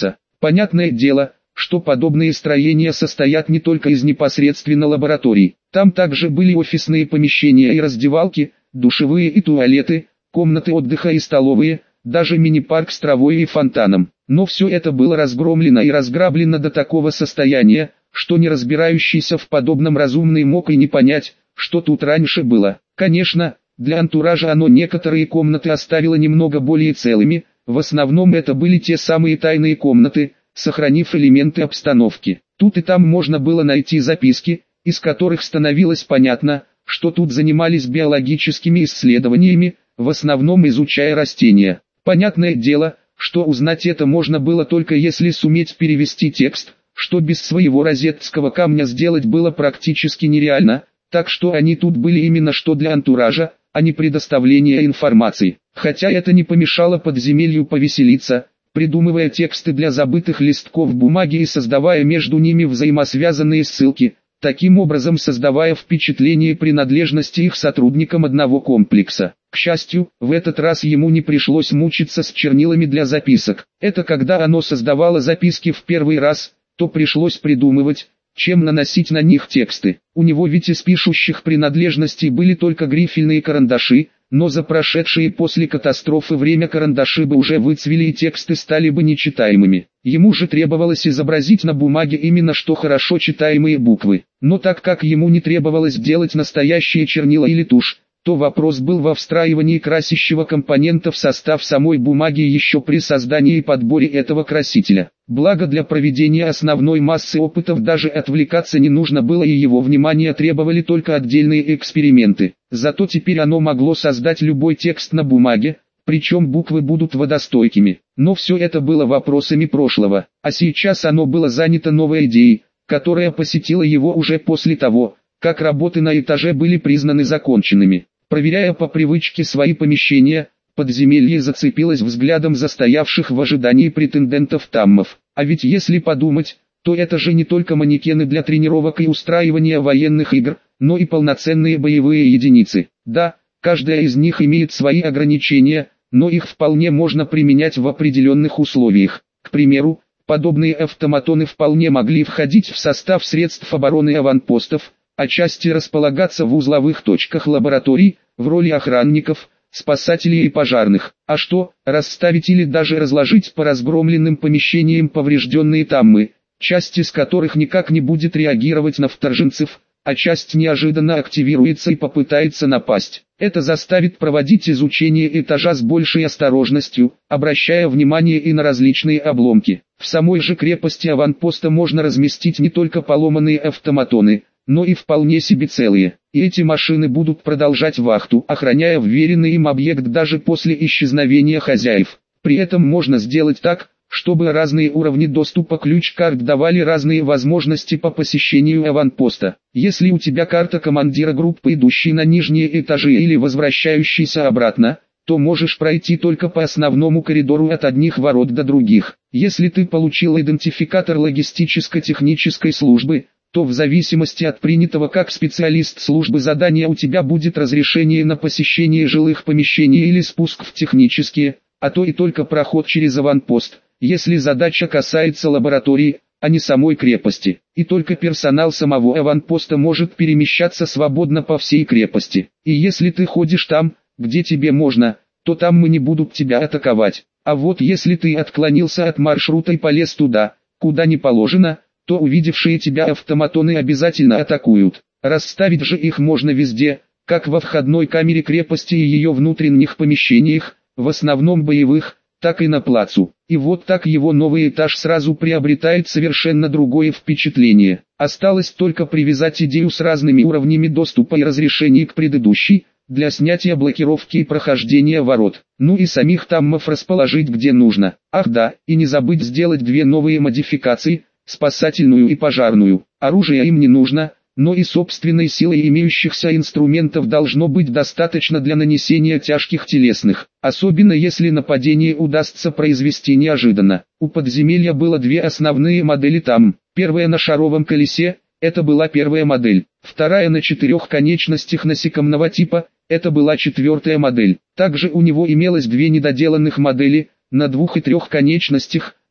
Speaker 1: Понятное дело, что подобные строения состоят не только из непосредственно лабораторий. Там также были офисные помещения и раздевалки, душевые и туалеты, комнаты отдыха и столовые, даже мини-парк с травой и фонтаном. Но все это было разгромлено и разграблено до такого состояния, что не разбирающийся в подобном разумный мог и не понять, что тут раньше было. Конечно, для антуража оно некоторые комнаты оставило немного более целыми, в основном это были те самые тайные комнаты, сохранив элементы обстановки. Тут и там можно было найти записки, из которых становилось понятно, что тут занимались биологическими исследованиями, в основном изучая растения. Понятное дело, что узнать это можно было только если суметь перевести текст, что без своего розетского камня сделать было практически нереально, так что они тут были именно что для антуража, а не предоставления информации. Хотя это не помешало подземелью повеселиться, придумывая тексты для забытых листков бумаги и создавая между ними взаимосвязанные ссылки, таким образом создавая впечатление принадлежности их сотрудникам одного комплекса. К счастью, в этот раз ему не пришлось мучиться с чернилами для записок. Это когда оно создавало записки в первый раз, то пришлось придумывать, чем наносить на них тексты. У него ведь из пишущих принадлежностей были только грифельные карандаши, но за прошедшие после катастрофы время карандаши бы уже выцвели и тексты стали бы нечитаемыми. Ему же требовалось изобразить на бумаге именно что хорошо читаемые буквы. Но так как ему не требовалось делать настоящие чернила или тушь, то вопрос был во встраивании красящего компонента в состав самой бумаги еще при создании и подборе этого красителя. Благо для проведения основной массы опытов даже отвлекаться не нужно было и его внимание требовали только отдельные эксперименты. Зато теперь оно могло создать любой текст на бумаге, причем буквы будут водостойкими. Но все это было вопросами прошлого, а сейчас оно было занято новой идеей, которая посетила его уже после того, как работы на этаже были признаны законченными. Проверяя по привычке свои помещения, подземелье зацепилось взглядом застоявших в ожидании претендентов таммов. А ведь если подумать, то это же не только манекены для тренировок и устраивания военных игр, но и полноценные боевые единицы. Да, каждая из них имеет свои ограничения, но их вполне можно применять в определенных условиях. К примеру, подобные автоматоны вполне могли входить в состав средств обороны аванпостов, отчасти располагаться в узловых точках лабораторий, в роли охранников, спасателей и пожарных. А что, расставить или даже разложить по разгромленным помещениям поврежденные таммы, часть из которых никак не будет реагировать на вторженцев, а часть неожиданно активируется и попытается напасть. Это заставит проводить изучение этажа с большей осторожностью, обращая внимание и на различные обломки. В самой же крепости аванпоста можно разместить не только поломанные автоматоны, но и вполне себе целые. И эти машины будут продолжать вахту, охраняя вверенный им объект даже после исчезновения хозяев. При этом можно сделать так, чтобы разные уровни доступа ключ-карт давали разные возможности по посещению аванпоста. Если у тебя карта командира группы, идущей на нижние этажи или возвращающейся обратно, то можешь пройти только по основному коридору от одних ворот до других. Если ты получил идентификатор логистическо-технической службы, то в зависимости от принятого как специалист службы задания у тебя будет разрешение на посещение жилых помещений или спуск в технические, а то и только проход через аванпост, если задача касается лаборатории, а не самой крепости. И только персонал самого аванпоста может перемещаться свободно по всей крепости. И если ты ходишь там, где тебе можно, то там мы не будут тебя атаковать. А вот если ты отклонился от маршрута и полез туда, куда не положено, то увидевшие тебя автоматоны обязательно атакуют. Расставить же их можно везде, как во входной камере крепости и ее внутренних помещениях, в основном боевых, так и на плацу. И вот так его новый этаж сразу приобретает совершенно другое впечатление. Осталось только привязать идею с разными уровнями доступа и разрешений к предыдущей, для снятия блокировки и прохождения ворот. Ну и самих таммов расположить где нужно. Ах да, и не забыть сделать две новые модификации, спасательную и пожарную. Оружия им не нужно, но и собственной силы имеющихся инструментов должно быть достаточно для нанесения тяжких телесных, особенно если нападение удастся произвести неожиданно. У подземелья было две основные модели там. Первая на шаровом колесе, это была первая модель. Вторая на четырех конечностях насекомного типа, это была четвертая модель. Также у него имелось две недоделанных модели, на двух и трех конечностях,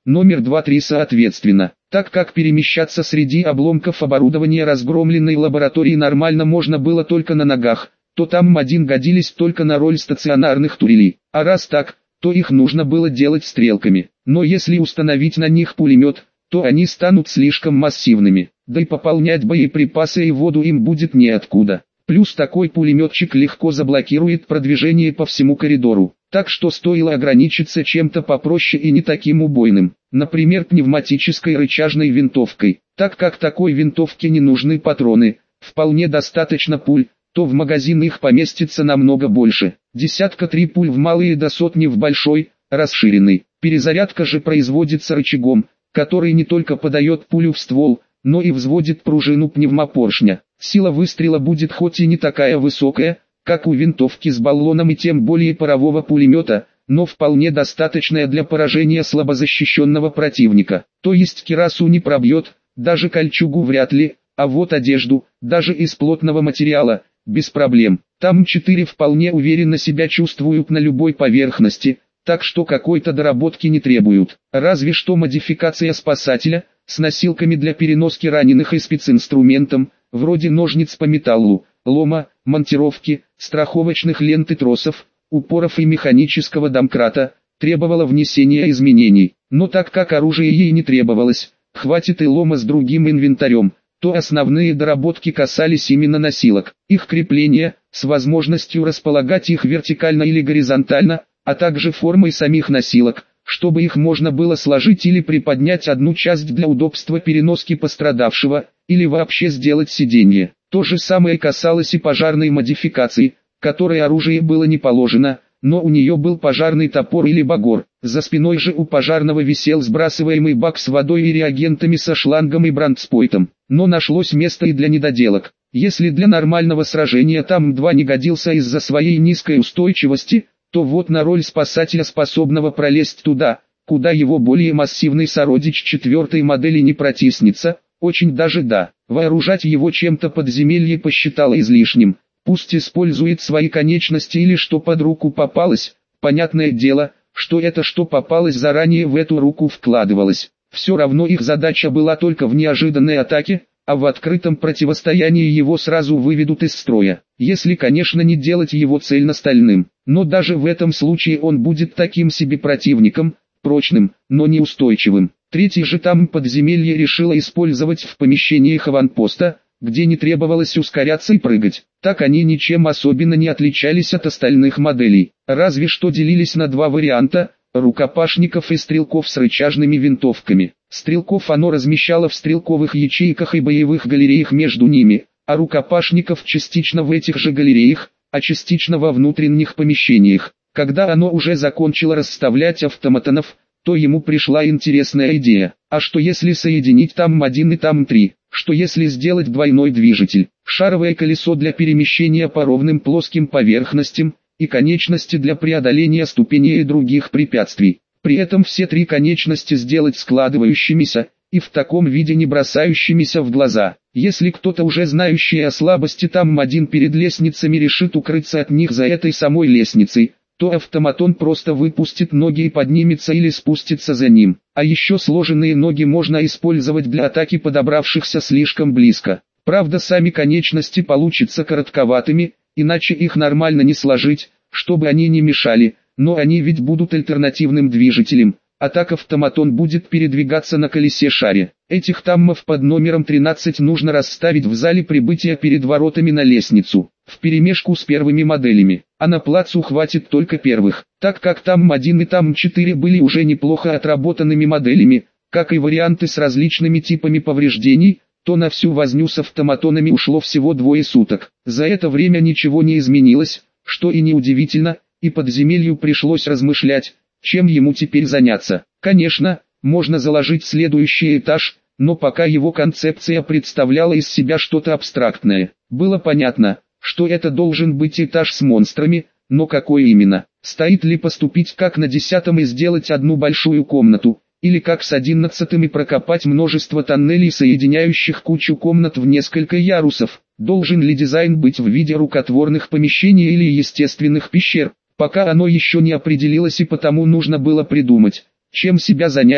Speaker 1: номер два-три соответственно. Так как перемещаться среди обломков оборудования разгромленной лаборатории нормально можно было только на ногах, то там один годились только на роль стационарных турелей. А раз так, то их нужно было делать стрелками. Но если установить на них пулемет, то они станут слишком массивными, да и пополнять боеприпасы и воду им будет неоткуда. Плюс такой пулеметчик легко заблокирует продвижение по всему коридору. Так что стоило ограничиться чем-то попроще и не таким убойным. Например, пневматической рычажной винтовкой. Так как такой винтовке не нужны патроны, вполне достаточно пуль, то в магазин их поместится намного больше. Десятка три пуль в малый и до сотни в большой, расширенный. Перезарядка же производится рычагом, который не только подает пулю в ствол, но и взводит пружину пневмопоршня. Сила выстрела будет хоть и не такая высокая, как у винтовки с баллоном и тем более парового пулемета, но вполне достаточная для поражения слабозащищенного противника. То есть кирасу не пробьет, даже кольчугу вряд ли, а вот одежду, даже из плотного материала, без проблем. Там четыре вполне уверенно себя чувствуют на любой поверхности, так что какой-то доработки не требуют. Разве что модификация спасателя, с носилками для переноски раненых и специнструментом, вроде ножниц по металлу, лома, монтировки, страховочных лент и тросов, упоров и механического домкрата, требовала внесения изменений. Но так как оружие ей не требовалось, хватит и лома с другим инвентарем, то основные доработки касались именно носилок, их крепления, с возможностью располагать их вертикально или горизонтально, а также формой самих носилок, чтобы их можно было сложить или приподнять одну часть для удобства переноски пострадавшего, или вообще сделать сиденье. То же самое касалось и пожарной модификации, которой оружие было не положено, но у нее был пожарный топор или багор. За спиной же у пожарного висел сбрасываемый бак с водой и реагентами со шлангом и брандспойтом. Но нашлось место и для недоделок. Если для нормального сражения там два не годился из-за своей низкой устойчивости, то вот на роль спасателя, способного пролезть туда, куда его более массивный сородич четвертой модели не протиснется, очень даже да. Вооружать его чем-то подземелье посчитало излишним. Пусть использует свои конечности или что под руку попалось, понятное дело, что это что попалось заранее в эту руку вкладывалось. Все равно их задача была только в неожиданной атаке, а в открытом противостоянии его сразу выведут из строя. Если, конечно, не делать его цельностальным. Но даже в этом случае он будет таким себе противником, прочным, но неустойчивым. Третий же там подземелье решило использовать в помещениях аванпоста, где не требовалось ускоряться и прыгать. Так они ничем особенно не отличались от остальных моделей, разве что делились на два варианта – рукопашников и стрелков с рычажными винтовками. Стрелков оно размещало в стрелковых ячейках и боевых галереях между ними, а рукопашников частично в этих же галереях, а частично во внутренних помещениях. Когда оно уже закончило расставлять автоматонов, то ему пришла интересная идея. А что если соединить там один и там три? Что если сделать двойной движитель, шаровое колесо для перемещения по ровным плоским поверхностям, и конечности для преодоления ступеней и других препятствий. При этом все три конечности сделать складывающимися, и в таком виде не бросающимися в глаза. Если кто-то уже знающий о слабости там один перед лестницами решит укрыться от них за этой самой лестницей, то автоматон просто выпустит ноги и поднимется или спустится за ним. А еще сложенные ноги можно использовать для атаки подобравшихся слишком близко. Правда, сами конечности получатся коротковатыми, иначе их нормально не сложить, чтобы они не мешали, но они ведь будут альтернативным движителем, а так автоматон будет передвигаться на колесе-шаре. Этих таммов под номером тринадцать нужно расставить в зале прибытия перед воротами на лестницу, вперемешку с первыми моделями, а на плацу хватит только первых, так как там один и там четыре были уже неплохо отработанными моделями, как и варианты с различными типами повреждений, то на всю возню с автоматонами ушло всего двое суток. За это время ничего не изменилось, что и неудивительно, и подземелью пришлось размышлять, чем ему теперь заняться. Конечно, можно заложить следующий этаж, но пока его концепция представляла из себя что-то абстрактное. Было понятно, что это должен быть этаж с монстрами, но какой именно? Стоит ли поступить как на десятом и сделать одну большую комнату, или как с одиннадцатым и прокопать множество тоннелей, соединяющих кучу комнат в несколько ярусов? Должен ли дизайн быть в виде рукотворных помещений или естественных пещер? Пока оно еще не определилось, и потому нужно было придумать, чем себя занять,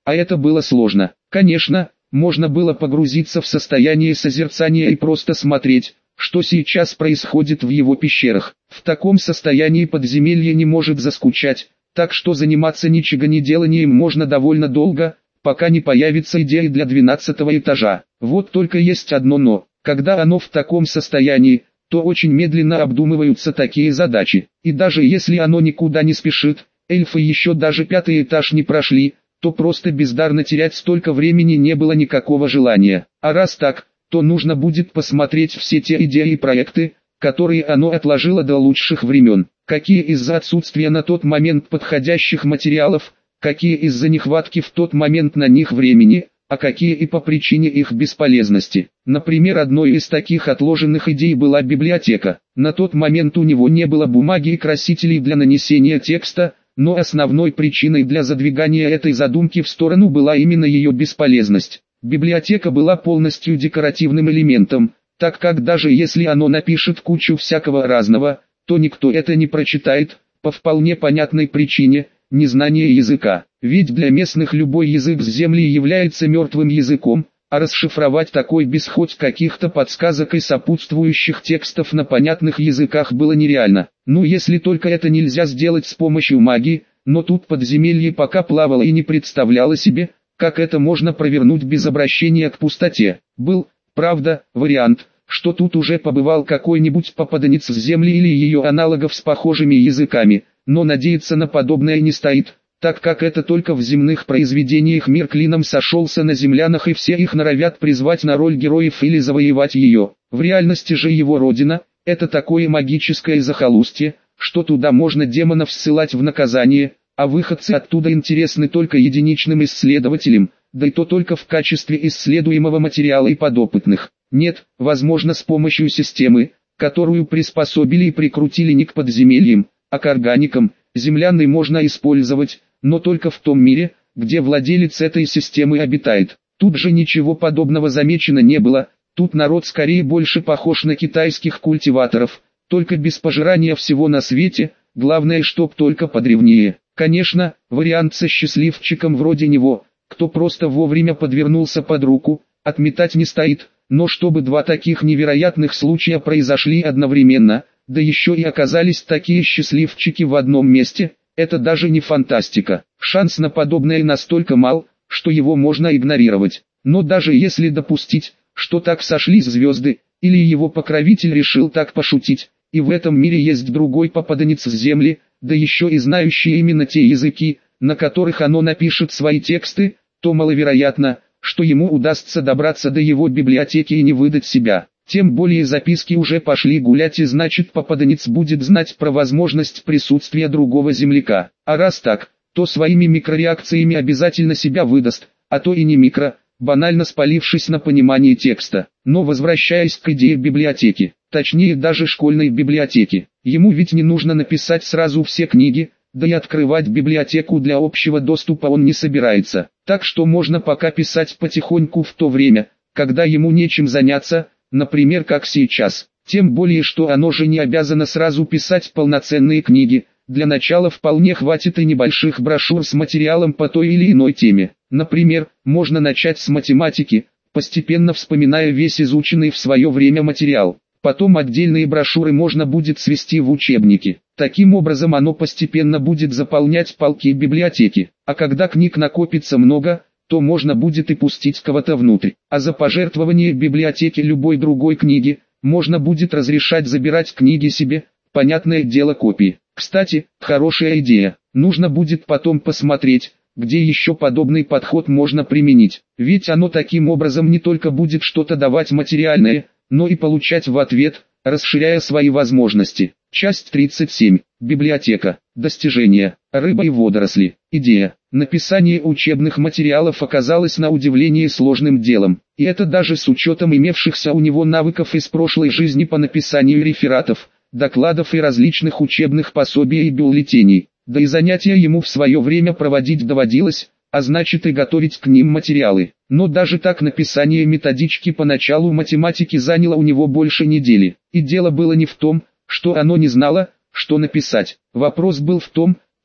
Speaker 1: а это было сложно. Конечно, можно было погрузиться в состояние созерцания и просто смотреть, что сейчас происходит в его пещерах. В таком состоянии подземелье не может заскучать, так что заниматься ничегонеделанием можно довольно долго, пока не появится идея для двенадцатого этажа. Вот только есть одно но. Когда оно в таком состоянии, то очень медленно обдумываются такие задачи. И даже если оно никуда не спешит, эльфы еще даже пятый этаж не прошли, то просто бездарно терять столько времени не было никакого желания. А раз так, то нужно будет посмотреть все те идеи и проекты, которые оно отложило до лучших времен. Какие из-за отсутствия на тот момент подходящих материалов, какие из-за нехватки в тот момент на них времени, а какие и по причине их бесполезности. Например, одной из таких отложенных идей была библиотека. На тот момент у него не было бумаги и красителей для нанесения текста, но основной причиной для задвигания этой задумки в сторону была именно ее бесполезность. Библиотека была полностью декоративным элементом, так как даже если оно напишет кучу всякого разного, то никто это не прочитает, по вполне понятной причине – незнание языка. Ведь для местных любой язык с земли является мертвым языком, а расшифровать такой без хоть каких-то подсказок и сопутствующих текстов на понятных языках было нереально. Ну если только это нельзя сделать с помощью магии, но тут подземелье пока плавало и не представляло себе, как это можно провернуть без обращения к пустоте. Был, правда, вариант, что тут уже побывал какой-нибудь попаданец с земли или ее аналогов с похожими языками, но надеяться на подобное не стоит, так как это только в земных произведениях мир клином сошелся на землянах и все их норовят призвать на роль героев или завоевать ее. В реальности же его родина – это такое магическое захолустье, что туда можно демонов ссылать в наказание, а выходцы оттуда интересны только единичным исследователям, да и то только в качестве исследуемого материала и подопытных. Нет, возможно, с помощью системы, которую приспособили и прикрутили не к подземельям, а к органикам, земляны можно использовать, но только в том мире, где владелец этой системы обитает. Тут же ничего подобного замечено не было, тут народ скорее больше похож на китайских культиваторов, только без пожирания всего на свете, главное чтоб только подревнее. Конечно, вариант со счастливчиком вроде него, кто просто вовремя подвернулся под руку, отметать не стоит, но чтобы два таких невероятных случая произошли одновременно, да еще и оказались такие счастливчики в одном месте, это даже не фантастика. Шанс на подобное настолько мал, что его можно игнорировать. Но даже если допустить, что так сошлись звезды, или его покровитель решил так пошутить, и в этом мире есть другой попаданец с земли, да еще и знающий именно те языки, на которых оно напишет свои тексты, то маловероятно, что ему удастся добраться до его библиотеки и не выдать себя. Тем более записки уже пошли гулять, и значит попаданец будет знать про возможность присутствия другого земляка. А раз так, то своими микрореакциями обязательно себя выдаст, а то и не микро, банально спалившись на понимании текста. Но возвращаясь к идее библиотеки, точнее даже школьной библиотеки, ему ведь не нужно написать сразу все книги, да и открывать библиотеку для общего доступа он не собирается. Так что можно пока писать потихоньку в то время, когда ему нечем заняться, например как сейчас. Тем более что оно же не обязано сразу писать полноценные книги, для начала вполне хватит и небольших брошюр с материалом по той или иной теме. Например, можно начать с математики, постепенно вспоминая весь изученный в свое время материал. Потом отдельные брошюры можно будет свести в учебники. Таким образом оно постепенно будет заполнять полки библиотеки. А когда книг накопится много, то можно будет и пустить кого-то внутрь. А за пожертвование библиотеки любой другой книги, можно будет разрешать забирать книги себе, понятное дело копии. Кстати, хорошая идея. Нужно будет потом посмотреть, где еще подобный подход можно применить. Ведь оно таким образом не только будет что-то давать материальное, но и получать в ответ, расширяя свои возможности. Часть тридцать семь. Библиотека. Достижения. Рыба и водоросли. Идея. Написание учебных материалов оказалось на удивление сложным делом. И это даже с учетом имевшихся у него навыков из прошлой жизни по написанию рефератов, докладов и различных учебных пособий и бюллетеней. Да и занятия ему в свое время проводить доводилось, а значит и готовить к ним материалы. Но даже так написание методички по началу математики заняло у него больше недели. И дело было не в том, что оно не знало, что написать. Вопрос был в том,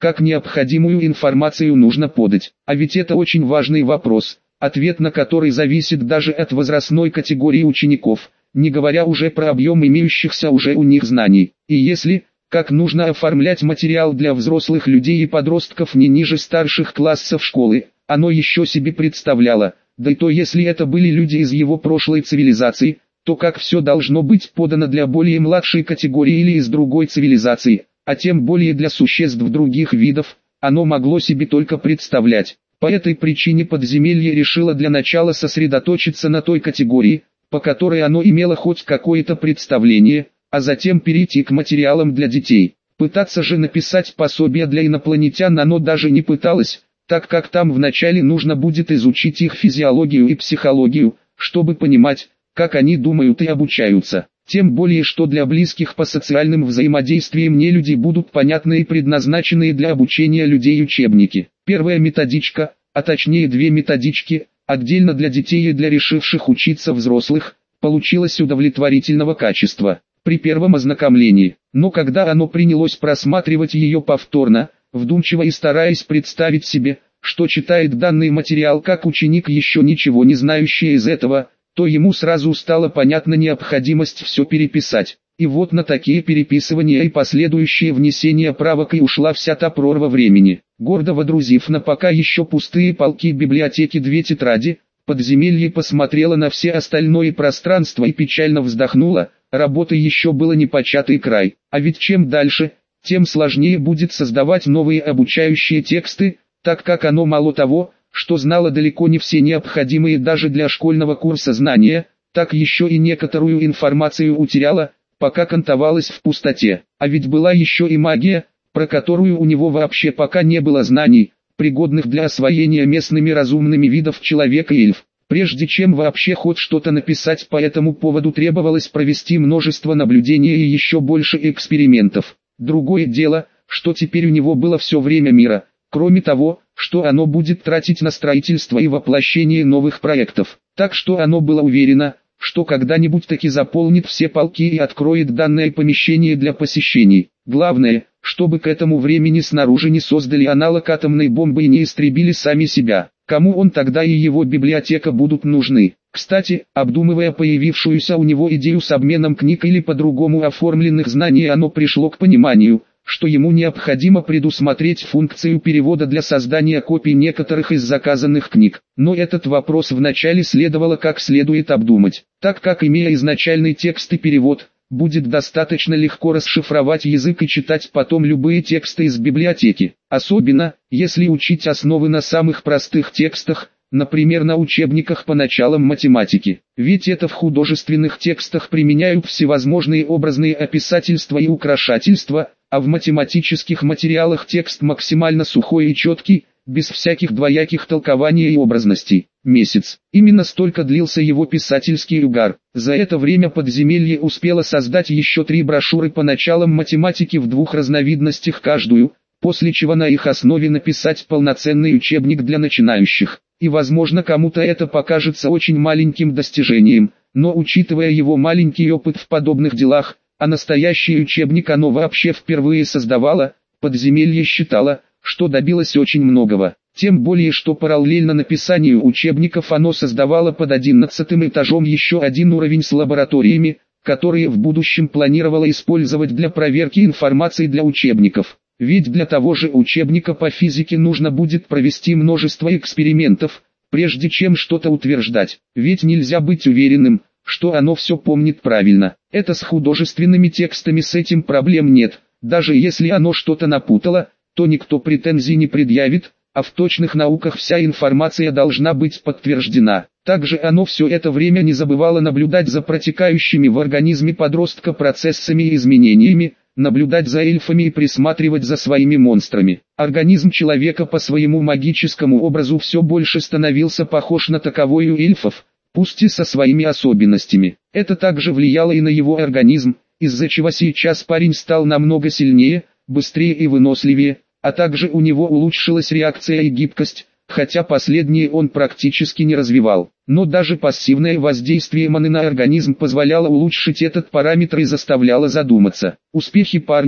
Speaker 1: как необходимую информацию нужно подать. А ведь это очень важный вопрос, ответ на который зависит даже от возрастной категории учеников, не говоря уже про объем имеющихся уже у них знаний. И если, как нужно оформлять материал для взрослых людей и подростков не ниже старших классов школы, оно еще себе представляло, да и то если это были люди из его прошлой цивилизации, то как все должно быть подано для более младшей категории или из другой цивилизации, а тем более для существ других видов, оно могло себе только представлять. По этой причине подземелье решило для начала сосредоточиться на той категории, по которой оно имело хоть какое-то представление, а затем перейти к материалам для детей. Пытаться же написать пособие для инопланетян оно даже не пыталось, так как там вначале нужно будет изучить их физиологию и психологию, чтобы понимать, как они думают и обучаются. Тем более что для близких по социальным взаимодействиям нелюди будут понятны и предназначенные для обучения людей учебники. Первая методичка, а точнее две методички, отдельно для детей и для решивших учиться взрослых, получилась удовлетворительного качества при первом ознакомлении. Но когда оно принялось просматривать ее повторно, вдумчиво и стараясь представить себе, что читает данный материал как ученик, еще ничего не знающий из этого, то ему сразу стала понятна необходимость все переписать. И вот на такие переписывания и последующее внесение правок и ушла вся та прорва времени. Гордо водрузив на пока еще пустые полки библиотеки две тетради, подземелье посмотрело на все остальное пространство и печально вздохнуло, работы еще было непочатый край. А ведь чем дальше, тем сложнее будет создавать новые обучающие тексты, так как оно мало того, что знало далеко не все необходимые даже для школьного курса знания, так еще и некоторую информацию утеряло, пока кантовалось в пустоте. А ведь была еще и магия, про которую у него вообще пока не было знаний, пригодных для освоения местными разумными видов человека и эльф. Прежде чем вообще хоть что-то написать по этому поводу, требовалось провести множество наблюдений и еще больше экспериментов. Другое дело, что теперь у него было все время мира, кроме того, что оно будет тратить на строительство и воплощение новых проектов. Так что оно было уверено, что когда-нибудь таки заполнит все полки и откроет данное помещение для посещений. Главное, чтобы к этому времени снаружи не создали аналог атомной бомбы и не истребили сами себя. Кому он тогда и его библиотека будут нужны? Кстати, обдумывая появившуюся у него идею с обменом книг или по-другому оформленных знаний, оно пришло к пониманию, что ему необходимо предусмотреть функцию перевода для создания копий некоторых из заказанных книг. Но этот вопрос вначале следовало как следует обдумать, так как, имея изначальный текст и перевод, будет достаточно легко расшифровать язык и читать потом любые тексты из библиотеки. Особенно, если учить основы на самых простых текстах, например на учебниках по началам математики. Ведь это в художественных текстах применяют всевозможные образные описательства и украшательства, а в математических материалах текст максимально сухой и четкий, без всяких двояких толкований и образностей. Месяц. Именно столько длился его писательский угар. За это время подземелье успело создать еще три брошюры по началам математики в двух разновидностях каждую, после чего на их основе написать полноценный учебник для начинающих. И возможно кому-то это покажется очень маленьким достижением, но учитывая его маленький опыт в подобных делах, а настоящий учебник оно вообще впервые создавало, подземелье считало, что добилось очень многого. Тем более что параллельно написанию учебников оно создавало под одиннадцатым этажом еще один уровень с лабораториями, которые в будущем планировало использовать для проверки информации для учебников. Ведь для того же учебника по физике нужно будет провести множество экспериментов, прежде чем что-то утверждать. Ведь нельзя быть уверенным, что оно все помнит правильно. Это с художественными текстами с этим проблем нет. Даже если оно что-то напутало, то никто претензий не предъявит, а в точных науках вся информация должна быть подтверждена. Также оно все это время не забывало наблюдать за протекающими в организме подростка процессами и изменениями, наблюдать за эльфами и присматривать за своими монстрами. Организм человека по своему магическому образу все больше становился похож на таковой у эльфов, пусть и со своими особенностями. Это также влияло и на его организм, из-за чего сейчас парень стал намного сильнее, быстрее и выносливее, а также у него улучшилась реакция и гибкость, хотя последние он практически не развивал. Но даже пассивное воздействие маны на организм позволяло улучшить этот параметр и заставляло задуматься. Успехи парня,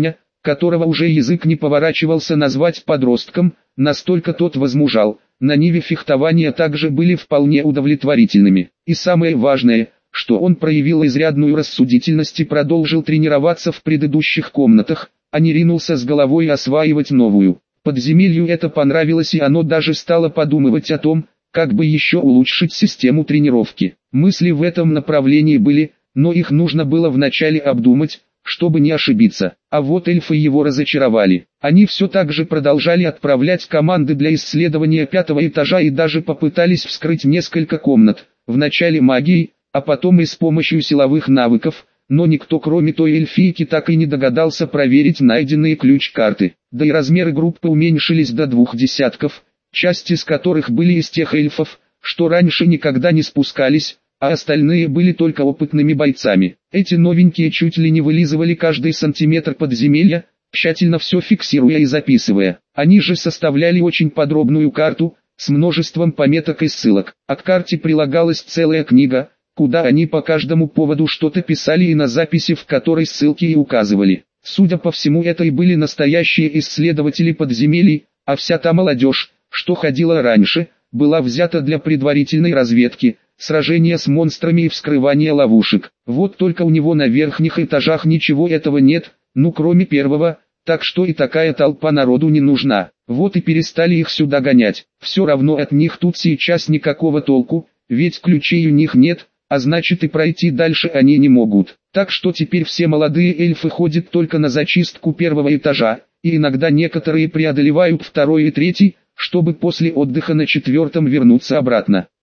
Speaker 1: которого уже язык не поворачивался назвать подростком, настолько тот возмужал. На ниве фехтования также были вполне удовлетворительными. И самое важное, что он проявил изрядную рассудительность и продолжил тренироваться в предыдущих комнатах, а не ринулся с головой осваивать новую. Подземелью это понравилось, и оно даже стало подумывать о том, как бы еще улучшить систему тренировки. Мысли в этом направлении были, но их нужно было вначале обдумать, чтобы не ошибиться. А вот эльфы его разочаровали. Они все так же продолжали отправлять команды для исследования пятого этажа и даже попытались вскрыть несколько комнат, вначале магией, а потом и с помощью силовых навыков, но никто кроме той эльфийки так и не догадался проверить найденные ключ-карты. Да и размеры группы уменьшились до двух десятков, часть из которых были из тех эльфов, что раньше никогда не спускались, а остальные были только опытными бойцами. Эти новенькие чуть ли не вылизывали каждый сантиметр подземелья, тщательно все фиксируя и записывая. Они же составляли очень подробную карту, с множеством пометок и ссылок. А к карте прилагалась целая книга, куда они по каждому поводу что-то писали и на записи в которой ссылки и указывали. Судя по всему, это и были настоящие исследователи подземелий, а вся та молодежь, что ходила раньше, была взята для предварительной разведки, сражения с монстрами и вскрывания ловушек. Вот только у него на верхних этажах ничего этого нет, ну кроме первого, так что и такая толпа народу не нужна. Вот и перестали их сюда гонять. Все равно от них тут сейчас никакого толку, ведь ключей у них нет, а значит и пройти дальше они не могут. Так что теперь все молодые эльфы ходят только на зачистку первого этажа, и иногда некоторые преодолевают второй и третий, чтобы после отдыха на четвертом вернуться обратно.